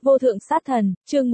Vô thượng sát thần, chương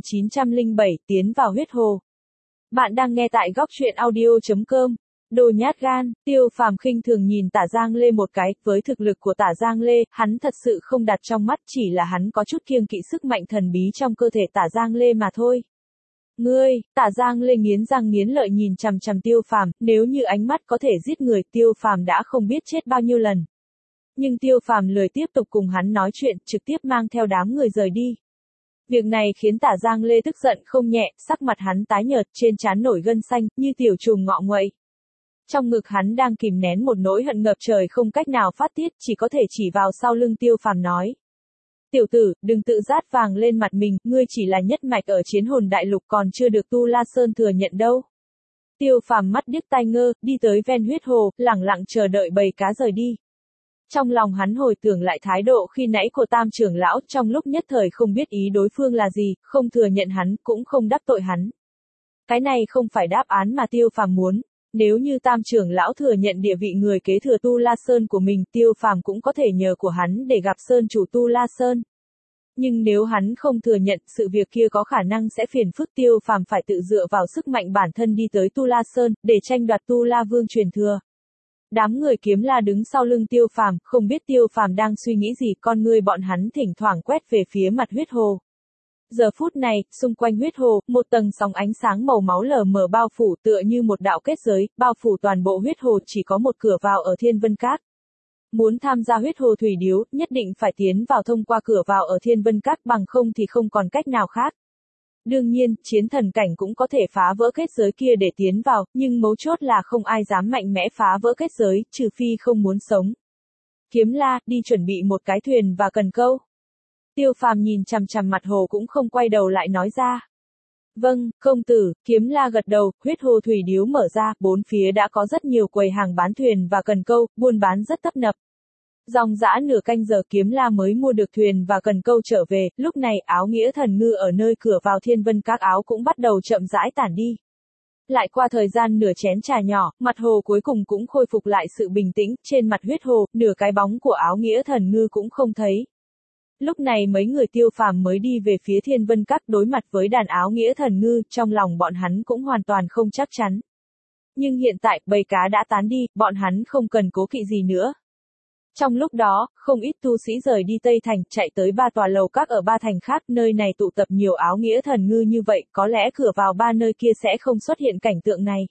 1907, tiến vào huyết hồ. Bạn đang nghe tại góc truyện audio.com. Đồ nhát gan, Tiêu Phàm khinh thường nhìn Tả Giang Lê một cái, với thực lực của Tả Giang Lê, hắn thật sự không đặt trong mắt, chỉ là hắn có chút kiêng kỵ sức mạnh thần bí trong cơ thể Tả Giang Lê mà thôi. Ngươi, Tả Giang Lê nghiến răng nghiến lợi nhìn chằm chằm Tiêu Phàm, nếu như ánh mắt có thể giết người, Tiêu Phàm đã không biết chết bao nhiêu lần. Nhưng Tiêu Phàm lười tiếp tục cùng hắn nói chuyện, trực tiếp mang theo đám người rời đi. Việc này khiến Tả Giang Lê tức giận không nhẹ, sắc mặt hắn tái nhợt, trên trán nổi gân xanh, như tiểu trùng ngọ nguậy. Trong ngực hắn đang kìm nén một nỗi hận ngập trời không cách nào phát tiết, chỉ có thể chỉ vào sau lưng Tiêu Phàm nói. Tiểu tử, đừng tự rát vàng lên mặt mình, ngươi chỉ là nhất mạch ở Chiến Hồn Đại Lục còn chưa được Tu La Sơn thừa nhận đâu. Tiêu Phàm mắt điếc tai ngơ, đi tới ven huyết hồ, lẳng lặng chờ đợi bầy cá rời đi. Trong lòng hắn hồi tưởng lại thái độ khi nãy của Tam trưởng lão, trong lúc nhất thời không biết ý đối phương là gì, không thừa nhận hắn, cũng không đắc tội hắn. Cái này không phải đáp án mà Tiêu Phàm muốn. Nếu như Tam trưởng lão thừa nhận địa vị người kế thừa Tu La Sơn của mình, Tiêu Phàm cũng có thể nhờ của hắn để gặp Sơn chủ Tu La Sơn. Nhưng nếu hắn không thừa nhận, sự việc kia có khả năng sẽ phiền phức, Tiêu Phàm phải tự dựa vào sức mạnh bản thân đi tới Tu La Sơn, để tranh đoạt Tu La Vương truyền thừa. Đám người Kiếm La đứng sau lưng Tiêu Phàm, không biết Tiêu Phàm đang suy nghĩ gì, con ngươi bọn hắn thỉnh thoảng quét về phía mặt huyết hồ. Giờ phút này, xung quanh huyết hồ, một tầng sóng ánh sáng màu máu lờ mờ bao phủ, tựa như một đạo kết giới, bao phủ toàn bộ huyết hồ, chỉ có một cửa vào ở Thiên Vân Các. Muốn tham gia huyết hồ thủy điếu, nhất định phải tiến vào thông qua cửa vào ở Thiên Vân Các, bằng không thì không còn cách nào khác. Đương nhiên, chiến thần cảnh cũng có thể phá vỡ kết giới kia để tiến vào, nhưng mấu chốt là không ai dám mạnh mẽ phá vỡ kết giới, trừ phi không muốn sống. Kiếm La, đi chuẩn bị một cái thuyền và cần câu. Tiêu Phàm nhìn chằm chằm mặt hồ cũng không quay đầu lại nói ra. Vâng, công tử, Kiếm La gật đầu, huyết hồ thủy điếu mở ra, bốn phía đã có rất nhiều quầy hàng bán thuyền và cần câu, buôn bán rất tấp nập. Dòng dã nửa canh giờ Kiếm La mới mua được thuyền và cần câu trở về, lúc này áo nghĩa thần ngư ở nơi cửa vào Thiên Vân Các áo cũng bắt đầu chậm rãi tản đi. Lại qua thời gian nửa chén trà nhỏ, mặt hồ cuối cùng cũng khôi phục lại sự bình tĩnh, trên mặt huyết hồ, nửa cái bóng của áo nghĩa thần ngư cũng không thấy. Lúc này mấy người Tiêu Phàm mới đi về phía Thiên Vân Các, đối mặt với đàn áo nghĩa thần ngư, trong lòng bọn hắn cũng hoàn toàn không chắc chắn. Nhưng hiện tại, bầy cá đã tán đi, bọn hắn không cần cố kỵ gì nữa. Trong lúc đó, không ít tu sĩ rời đi Tây Thành, chạy tới ba tòa lầu các ở ba thành khác, nơi này tụ tập nhiều áo nghĩa thần ngư như vậy, có lẽ cửa vào ba nơi kia sẽ không xuất hiện cảnh tượng này.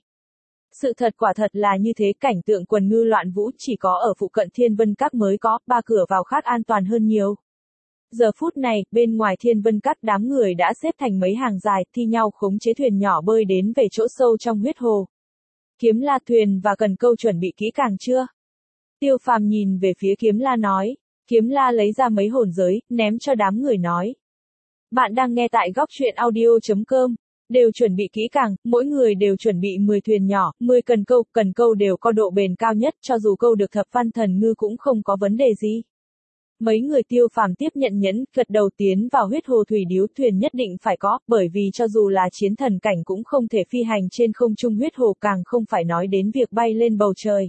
Sự thật quả thật là như thế, cảnh tượng quần ngư loạn vũ chỉ có ở phụ cận Thiên Vân Các mới có, ba cửa vào khác an toàn hơn nhiều. Giờ phút này, bên ngoài Thiên Vân Các đám người đã xếp thành mấy hàng dài, thi nhau khống chế thuyền nhỏ bơi đến về chỗ sâu trong huyết hồ. Kiếm La, thuyền và cần câu chuẩn bị kỹ càng chưa? Tiêu Phàm nhìn về phía Kiếm La nói. Kiếm La lấy ra mấy hồn giới, ném cho đám người nói. Bạn đang nghe tại góc truyện audio.com. Đều chuẩn bị kỹ càng, mỗi người đều chuẩn bị 10 thuyền nhỏ, 10 cần câu đều có độ bền cao nhất, cho dù câu được thập văn thần ngư cũng không có vấn đề gì. Mấy người Tiêu Phàm tiếp nhận nhẫn, gật đầu tiến vào huyết hồ thủy điếu, thuyền nhất định phải có, bởi vì cho dù là chiến thần cảnh cũng không thể phi hành trên không trung huyết hồ, càng không phải nói đến việc bay lên bầu trời.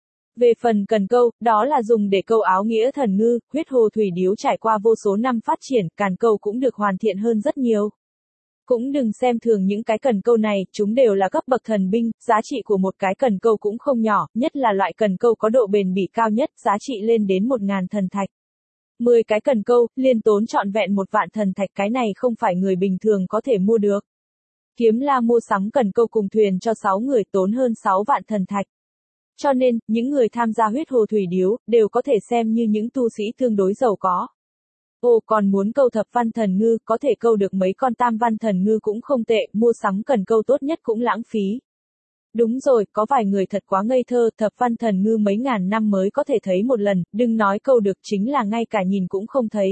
Về phần cần câu, đó là dùng để câu áo nghĩa thần ngư, huyết hồ thủy điếu trải qua vô số năm phát triển, càn câu cũng được hoàn thiện hơn rất nhiều. Cũng đừng xem thường những cái cần câu này, chúng đều là cấp bậc thần binh, giá trị của một cái cần câu cũng không nhỏ, nhất là loại cần câu có độ bền bỉ cao nhất, giá trị lên đến 1000 thần thạch. 10 cái cần câu, liên tốn trọn vẹn 1 vạn thần thạch, cái này không phải người bình thường có thể mua được. Kiếm La mua sắm cần câu cùng thuyền cho 6 người tốn hơn 6 vạn thần thạch. Cho nên, những người tham gia huyết hồ thủy điếu, đều có thể xem như những tu sĩ tương đối giàu có. Ồ, còn muốn câu thập văn thần ngư, có thể câu được mấy con tam văn thần ngư cũng không tệ, mua sắm cần câu tốt nhất cũng lãng phí. Đúng rồi, có vài người thật quá ngây thơ, thập văn thần ngư mấy ngàn năm mới có thể thấy một lần, đừng nói câu được, chính là ngay cả nhìn cũng không thấy.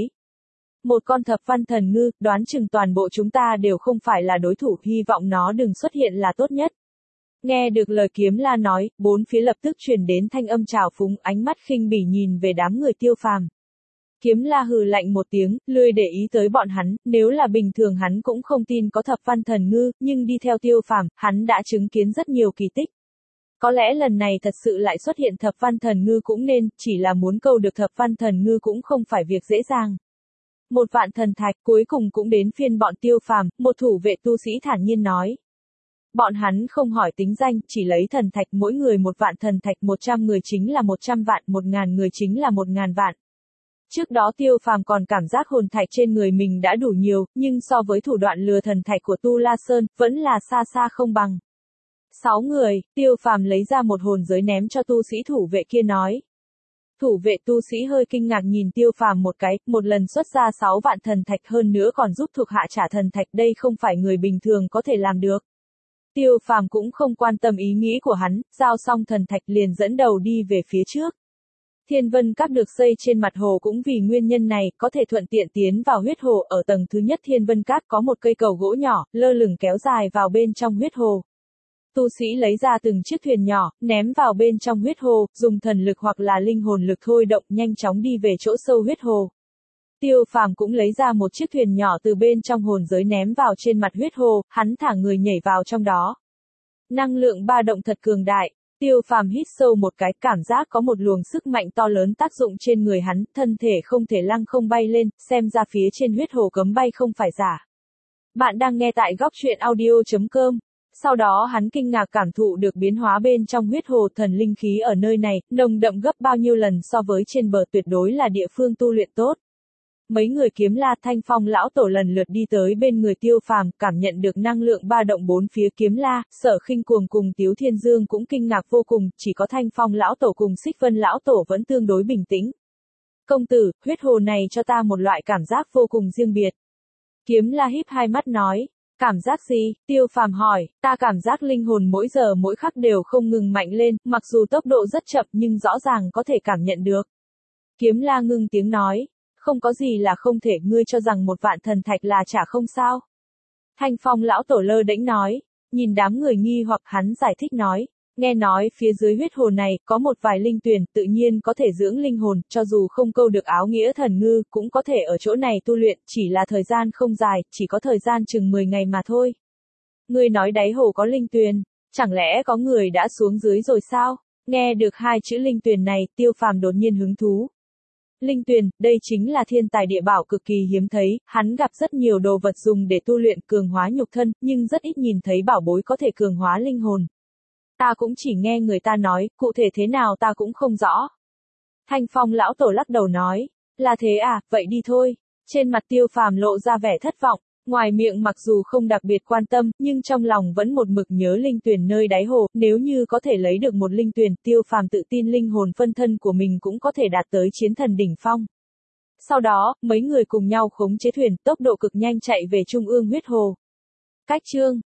Một con thập văn thần ngư, đoán chừng toàn bộ chúng ta đều không phải là đối thủ, hy vọng nó đừng xuất hiện là tốt nhất. Nghe được lời Kiếm La nói, bốn phía lập tức truyền đến thanh âm trào phúng, ánh mắt khinh bỉ nhìn về đám người Tiêu Phàm. Kiếm La hừ lạnh một tiếng, lười để ý tới bọn hắn, nếu là bình thường hắn cũng không tin có thập văn thần ngư, nhưng đi theo Tiêu Phàm, hắn đã chứng kiến rất nhiều kỳ tích. Có lẽ lần này thật sự lại xuất hiện thập văn thần ngư cũng nên, chỉ là muốn câu được thập văn thần ngư cũng không phải việc dễ dàng. 1 vạn thần thạch, cuối cùng cũng đến phiên bọn Tiêu Phàm, một thủ vệ tu sĩ thản nhiên nói. Bọn hắn không hỏi tính danh, chỉ lấy thần thạch, mỗi người 1 vạn thần thạch, 100 người chính là 100 vạn, 1000 người chính là 1000 vạn. Trước đó Tiêu Phàm còn cảm giác hồn thạch trên người mình đã đủ nhiều, nhưng so với thủ đoạn lừa thần thạch của Tu La Sơn, vẫn là xa xa không bằng. 6 người, Tiêu Phàm lấy ra một hồn giới ném cho tu sĩ thủ vệ kia nói. Thủ vệ tu sĩ hơi kinh ngạc nhìn Tiêu Phàm một cái, một lần xuất ra 6 vạn thần thạch, hơn nữa còn giúp thuộc hạ trả thần thạch, đây không phải người bình thường có thể làm được. Tiêu Phàm cũng không quan tâm ý nghĩ của hắn, giao xong thần thạch liền dẫn đầu đi về phía trước. Thiên Vân Các được xây trên mặt hồ cũng vì nguyên nhân này, có thể thuận tiện tiến vào huyết hồ. Ở tầng thứ nhất Thiên Vân Các có một cây cầu gỗ nhỏ, lơ lửng kéo dài vào bên trong huyết hồ. Tu sĩ lấy ra từng chiếc thuyền nhỏ, ném vào bên trong huyết hồ, dùng thần lực hoặc là linh hồn lực thôi động, nhanh chóng đi về chỗ sâu huyết hồ. Tiêu Phàm cũng lấy ra một chiếc thuyền nhỏ từ bên trong hồn giới ném vào trên mặt huyết hồ, hắn thả người nhảy vào trong đó. Năng lượng ba động thật cường đại. Tiêu Phàm hít sâu một cái, cảm giác có một luồng sức mạnh to lớn tác dụng trên người hắn, thân thể không thể lăng không bay lên, xem ra phía trên huyết hồ cấm bay không phải giả. Bạn đang nghe tại góc truyện audio.com. Sau đó hắn kinh ngạc cảm thụ được biến hóa bên trong huyết hồ, thần linh khí ở nơi này, nồng đậm gấp bao nhiêu lần so với trên bờ, tuyệt đối là địa phương tu luyện tốt. Mấy người Kiếm La, Thanh Phong lão tổ lần lượt đi tới bên người Tiêu Phàm, cảm nhận được năng lượng ba động bốn phía. Kiếm La, Sở Khinh Cuồng cùng Tiếu Thiên Dương cũng kinh ngạc vô cùng, chỉ có Thanh Phong lão tổ cùng Xích Vân lão tổ vẫn tương đối bình tĩnh. Công tử, huyết hồ này cho ta một loại cảm giác vô cùng riêng biệt. Kiếm La híp hai mắt nói. Cảm giác gì? Tiêu Phàm hỏi. Ta cảm giác linh hồn mỗi giờ mỗi khắc đều không ngừng mạnh lên, mặc dù tốc độ rất chậm nhưng rõ ràng có thể cảm nhận được. Kiếm La ngưng tiếng nói. Không có gì là không thể, ngươi cho rằng 1 vạn thần thạch là trả không sao? Thanh Phong lão tổ lơ đễnh nói. Nhìn đám người nghi hoặc, hắn giải thích nói. Nghe nói phía dưới huyết hồ này có một vài linh tuyền, tự nhiên có thể dưỡng linh hồn, cho dù không câu được áo nghĩa thần ngư, cũng có thể ở chỗ này tu luyện, chỉ là thời gian không dài, chỉ có thời gian chừng 10 ngày mà thôi. Ngươi nói đáy hồ có linh tuyền, chẳng lẽ có người đã xuống dưới rồi sao? Nghe được 2 chữ linh tuyền này, Tiêu Phàm đột nhiên hứng thú. Linh tuyền, đây chính là thiên tài địa bảo cực kỳ hiếm thấy, hắn gặp rất nhiều đồ vật dùng để tu luyện cường hóa nhục thân, nhưng rất ít nhìn thấy bảo bối có thể cường hóa linh hồn. Ta cũng chỉ nghe người ta nói, cụ thể thế nào ta cũng không rõ. Thanh Phong lão tổ lắc đầu nói, là thế à, vậy đi thôi. Trên mặt Tiêu Phàm lộ ra vẻ thất vọng, ngoài miệng mặc dù không đặc biệt quan tâm, nhưng trong lòng vẫn một mực nhớ linh tuyền nơi đáy hồ, nếu như có thể lấy được một linh tuyền, Tiêu Phàm tự tin linh hồn phân thân của mình cũng có thể đạt tới chiến thần đỉnh phong. Sau đó, mấy người cùng nhau khống chế thuyền, tốc độ cực nhanh chạy về trung ương huyết hồ. Cách chương